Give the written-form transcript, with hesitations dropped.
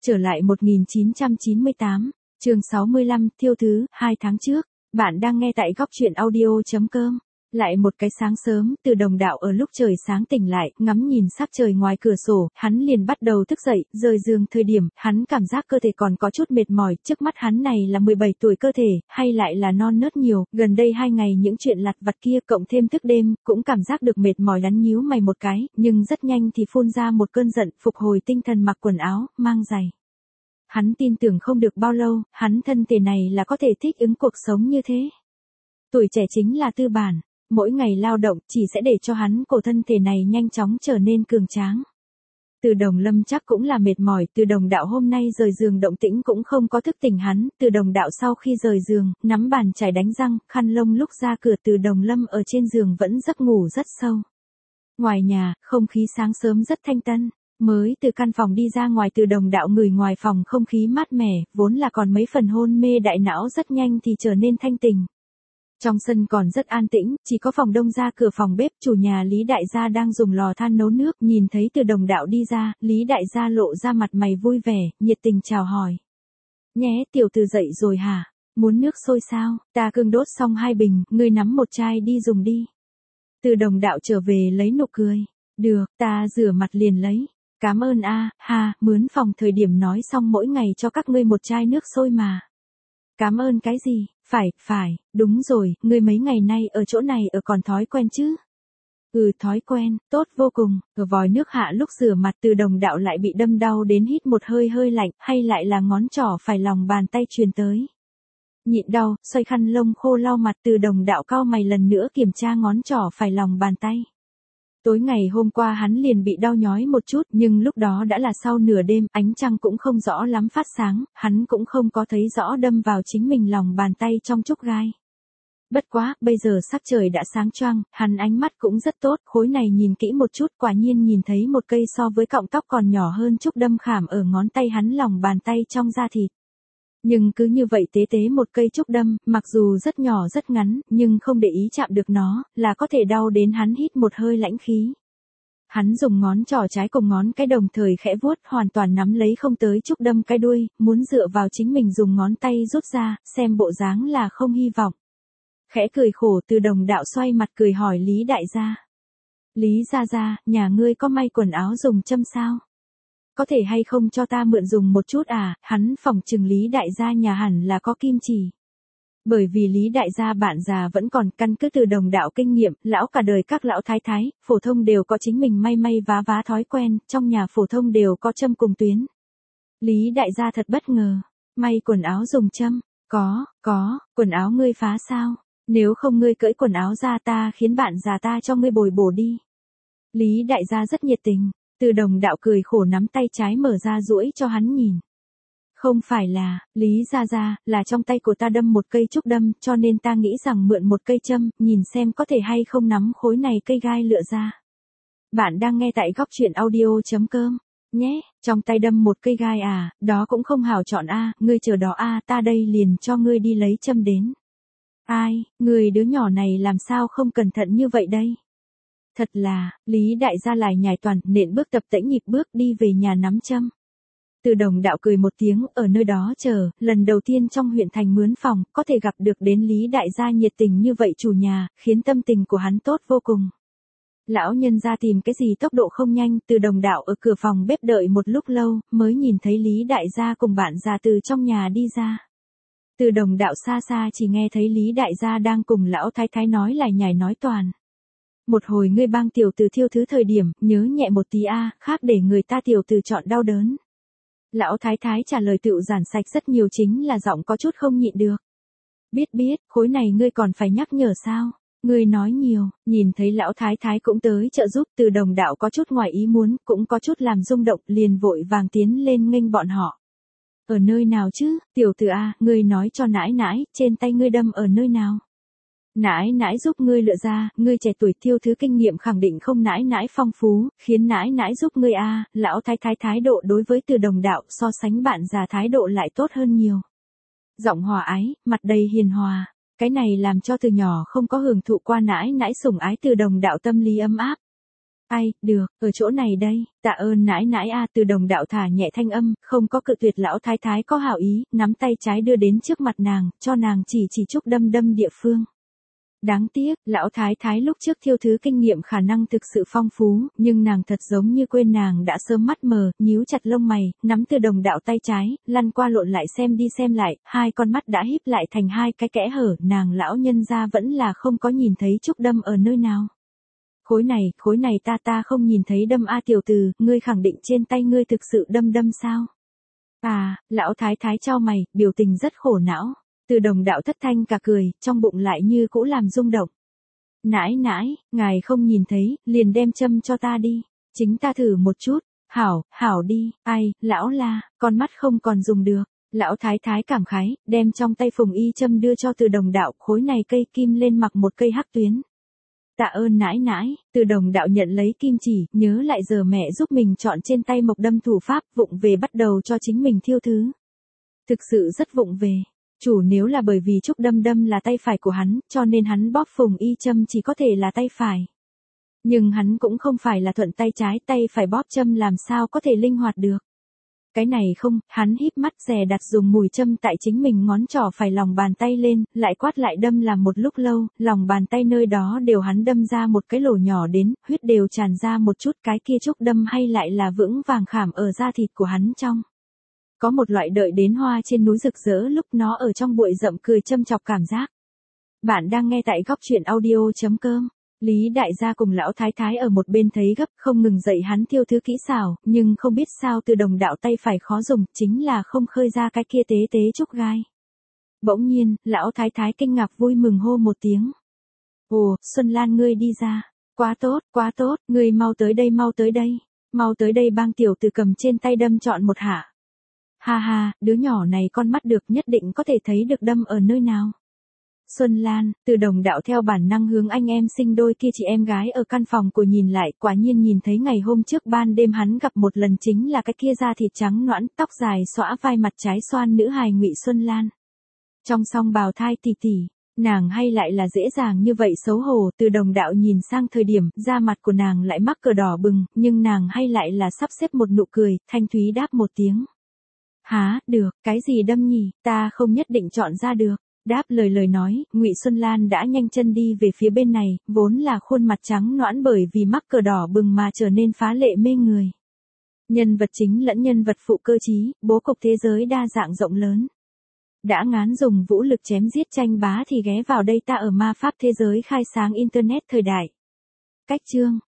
Trở lại 1998, chương 65, thiêu thứ, 2 tháng trước. Bạn đang nghe tại góc truyện audio.com. Lại một cái sáng sớm, Từ Đồng Đạo ở lúc trời sáng tỉnh lại, ngắm nhìn sắc trời ngoài cửa sổ, hắn liền bắt đầu thức dậy, rời giường thời điểm, hắn cảm giác cơ thể còn có chút mệt mỏi, trước mắt hắn này là 17 tuổi cơ thể, hay lại là non nớt nhiều, gần đây 2 ngày những chuyện lặt vặt kia cộng thêm thức đêm, cũng cảm giác được mệt mỏi lắn nhíu mày một cái, nhưng rất nhanh thì phun ra một cơn giận, phục hồi tinh thần mặc quần áo, mang giày. Hắn tin tưởng không được bao lâu, hắn thân thể này là có thể thích ứng cuộc sống như thế. Tuổi trẻ chính là tư bản. Mỗi ngày lao động chỉ sẽ để cho hắn cổ thân thể này nhanh chóng trở nên cường tráng. Từ Đồng Lâm chắc cũng là mệt mỏi, Từ Đồng Đạo hôm nay rời giường động tĩnh cũng không có thức tỉnh hắn, Từ Đồng Đạo sau khi rời giường, nắm bàn chải đánh răng, khăn lông lúc ra cửa Từ Đồng Lâm ở trên giường vẫn giấc ngủ rất sâu. Ngoài nhà, không khí sáng sớm rất thanh tân, mới từ căn phòng đi ra ngoài Từ Đồng Đạo ngửi ngoài phòng không khí mát mẻ, vốn là còn mấy phần hôn mê đại não rất nhanh thì trở nên thanh tỉnh. Trong sân còn rất an tĩnh, chỉ có phòng đông ra cửa phòng bếp, chủ nhà Lý Đại Gia đang dùng lò than nấu nước, nhìn thấy Từ Đồng Đạo đi ra, Lý Đại Gia lộ ra mặt mày vui vẻ, nhiệt tình chào hỏi. Nhé, tiểu từ dậy rồi hả? Muốn nước sôi sao? Ta cương đốt xong 2 bình, ngươi nắm một chai đi dùng đi. Từ Đồng Đạo trở về lấy nụ cười. Được, ta rửa mặt liền lấy. Cảm ơn mướn phòng thời điểm nói xong mỗi ngày cho các ngươi một chai nước sôi mà. Cảm ơn cái gì? Phải, đúng rồi, ngươi mấy ngày nay ở chỗ này ở còn thói quen chứ? Thói quen, tốt vô cùng. Ở vòi nước hạ lúc rửa mặt Từ Đồng Đạo lại bị đâm đau đến hít một hơi lạnh, hay lại là ngón trỏ phải lòng bàn tay truyền tới. Nhịn đau, xoay khăn lông khô lau mặt Từ Đồng Đạo cau mày lần nữa kiểm tra ngón trỏ phải lòng bàn tay. Tối ngày hôm qua hắn liền bị đau nhói một chút, nhưng lúc đó đã là sau nửa đêm, ánh trăng cũng không rõ lắm phát sáng, hắn cũng không có thấy rõ đâm vào chính mình lòng bàn tay trong chúc gai. Bất quá, bây giờ sắc trời đã sáng choang, hắn ánh mắt cũng rất tốt, khối này nhìn kỹ một chút, quả nhiên nhìn thấy một cây so với cọng tóc còn nhỏ hơn chút đâm khảm ở ngón tay hắn lòng bàn tay trong da thịt. Nhưng cứ như vậy tế tế một cây trúc đâm, mặc dù rất nhỏ rất ngắn, nhưng không để ý chạm được nó, là có thể đau đến hắn hít một hơi lãnh khí. Hắn dùng ngón trỏ trái cùng ngón cái đồng thời khẽ vuốt, hoàn toàn nắm lấy không tới trúc đâm cái đuôi, muốn dựa vào chính mình dùng ngón tay rút ra, xem bộ dáng là không hy vọng. Khẽ cười khổ Từ Đồng Đạo xoay mặt cười hỏi Lý Đại Gia. Lý Gia, nhà ngươi có may quần áo dùng châm sao? Có thể hay không cho ta mượn dùng một chút à? Hắn phỏng chừng Lý Đại Gia nhà hẳn là có kim chỉ. Bởi vì Lý Đại Gia bạn già vẫn còn, căn cứ Từ Đồng Đạo kinh nghiệm, lão cả đời các lão thái thái, phổ thông đều có chính mình may vá thói quen, trong nhà phổ thông đều có châm cùng tuyến. Lý Đại Gia thật bất ngờ, may quần áo dùng châm, có, quần áo ngươi phá sao? Nếu không ngươi cởi quần áo ra ta khiến bạn già ta cho ngươi bồi bổ đi. Lý Đại Gia rất nhiệt tình. Từ Đồng Đạo cười khổ nắm tay trái mở ra duỗi cho hắn nhìn. Không phải là, Lý Gia, là trong tay của ta đâm một cây trúc đâm, cho nên ta nghĩ rằng mượn một cây châm, nhìn xem có thể hay không nắm khối này cây gai lựa ra. Bạn đang nghe tại góc truyện audio.com, nhé, trong tay đâm một cây gai à, đó cũng không hảo chọn ngươi chờ đó ta đây liền cho ngươi đi lấy châm đến. Ai, người đứa nhỏ này làm sao không cẩn thận như vậy đây? Thật là, Lý Đại Gia lại nhảy toàn, nện bước tập tễnh nhịp bước đi về nhà nắm châm. Từ Đồng Đạo cười một tiếng, ở nơi đó chờ, lần đầu tiên trong huyện thành mướn phòng, có thể gặp được đến Lý Đại Gia nhiệt tình như vậy chủ nhà, khiến tâm tình của hắn tốt vô cùng. Lão nhân ra tìm cái gì tốc độ không nhanh, Từ Đồng Đạo ở cửa phòng bếp đợi một lúc lâu, mới nhìn thấy Lý Đại Gia cùng bạn già từ trong nhà đi ra. Từ Đồng Đạo xa xa chỉ nghe thấy Lý Đại Gia đang cùng lão thái thái nói lải nhải nói toàn. Một hồi ngươi bang tiểu tử thiêu thứ thời điểm, nhớ nhẹ một tí khác để người ta tiểu tử chọn đau đớn. Lão thái thái trả lời tựu giản sạch rất nhiều, chính là giọng có chút không nhịn được. Biết, khối này ngươi còn phải nhắc nhở sao? Ngươi nói nhiều, nhìn thấy lão thái thái cũng tới trợ giúp, Từ Đồng Đạo có chút ngoài ý muốn, cũng có chút làm rung động, liền vội vàng tiến lên nghênh bọn họ. Ở nơi nào chứ, tiểu tử ngươi nói cho nãi nãi, trên tay ngươi đâm ở nơi nào? Nãi nãi giúp ngươi lựa ra, ngươi trẻ tuổi thiêu thứ kinh nghiệm khẳng định không nãi nãi phong phú, khiến nãi nãi giúp ngươi lão thái thái thái độ đối với Từ Đồng Đạo so sánh bạn già thái độ lại tốt hơn nhiều. Giọng hòa ái, mặt đầy hiền hòa, cái này làm cho từ nhỏ không có hưởng thụ qua nãi nãi sủng ái Từ Đồng Đạo tâm lý ấm áp. Ai, được, ở chỗ này đây, tạ ơn nãi nãi a. Từ Đồng đạo thả nhẹ thanh âm, không có cự tuyệt lão thái thái có hảo ý, nắm tay trái đưa đến trước mặt nàng, cho nàng chỉ Trúc Đâm Đâm địa phương. Đáng tiếc, lão thái thái lúc trước thiêu thứ kinh nghiệm khả năng thực sự phong phú, nhưng nàng thật giống như quên nàng đã sớm mắt mờ, nhíu chặt lông mày, nắm Từ Đồng đạo tay trái, lăn qua lộn lại xem đi xem lại, hai con mắt đã híp lại thành hai cái kẽ hở, nàng lão nhân gia vẫn là không có nhìn thấy Trúc Đâm ở nơi nào. Khối này ta không nhìn thấy đâm a. Tiểu từ, ngươi khẳng định trên tay ngươi thực sự đâm sao? À, lão thái thái chau mày, biểu tình rất khổ não. Từ Đồng đạo thất thanh cả cười, trong bụng lại như cũ làm rung động. Nãi nãi, ngài không nhìn thấy, liền đem châm cho ta đi. Chính ta thử một chút. Hảo đi, ai, lão la, con mắt không còn dùng được. Lão thái thái cảm khái, đem trong tay phùng y châm đưa cho Từ Đồng đạo, khối này cây kim lên mặc một cây hắc tuyến. Tạ ơn nãi nãi. Từ Đồng đạo nhận lấy kim chỉ, nhớ lại giờ mẹ giúp mình chọn trên tay mộc đâm thủ pháp, vụng về bắt đầu cho chính mình thiêu thứ. Thực sự rất vụng về. Chủ nếu là bởi vì Trúc Đâm Đâm là tay phải của hắn, cho nên hắn bóp phùng y châm chỉ có thể là tay phải. Nhưng hắn cũng không phải là thuận tay trái, tay phải bóp châm làm sao có thể linh hoạt được. Cái này không, hắn híp mắt dè đặt dùng mùi châm tại chính mình ngón trỏ phải lòng bàn tay lên, lại quát lại đâm làm một lúc lâu, lòng bàn tay nơi đó đều hắn đâm ra một cái lỗ nhỏ đến, huyết đều tràn ra một chút, cái kia Trúc Đâm hay lại là vững vàng khảm ở da thịt của hắn trong. Có một loại đợi đến hoa trên núi rực rỡ lúc nó ở trong bụi rậm cười châm chọc cảm giác. Bạn đang nghe tại góc truyện audio.com. Lý đại gia cùng lão thái thái ở một bên thấy gấp, không ngừng dạy hắn thiêu thứ kỹ xảo, nhưng không biết sao Từ Đồng đạo tay phải khó dùng, chính là không khơi ra cái kia tế tế trúc gai. Bỗng nhiên, lão thái thái kinh ngạc vui mừng hô một tiếng. Ồ, Xuân Lan ngươi đi ra. Quá tốt, ngươi mau tới đây bang tiểu từ cầm trên tay đâm chọn một hạ. Ha ha, đứa nhỏ này con mắt được nhất định có thể thấy được đâm ở nơi nào. Xuân Lan, Từ Đồng đạo theo bản năng hướng anh em sinh đôi kia chị em gái ở căn phòng của nhìn lại, quả nhiên nhìn thấy ngày hôm trước ban đêm hắn gặp một lần chính là cái kia da thịt trắng nõn, tóc dài xõa vai mặt trái xoan nữ hài Ngụy Xuân Lan. Trong song bào thai tỷ tỷ, nàng hay lại là dễ dàng như vậy xấu hổ. Từ Đồng đạo nhìn sang thời điểm, da mặt của nàng lại mắc cờ đỏ bừng, nhưng nàng hay lại là sắp xếp một nụ cười, thanh thúy đáp một tiếng. Hả, được, cái gì đâm nhỉ, ta không nhất định chọn ra được. Đáp lời nói, Ngụy Xuân Lan đã nhanh chân đi về phía bên này, vốn là khuôn mặt trắng nõn bởi vì mắc cờ đỏ bừng mà trở nên phá lệ mê người. Nhân vật chính lẫn nhân vật phụ cơ trí, bố cục thế giới đa dạng rộng lớn. Đã ngán dùng vũ lực chém giết tranh bá thì ghé vào đây ta ở ma pháp thế giới khai sáng internet thời đại. Cách chương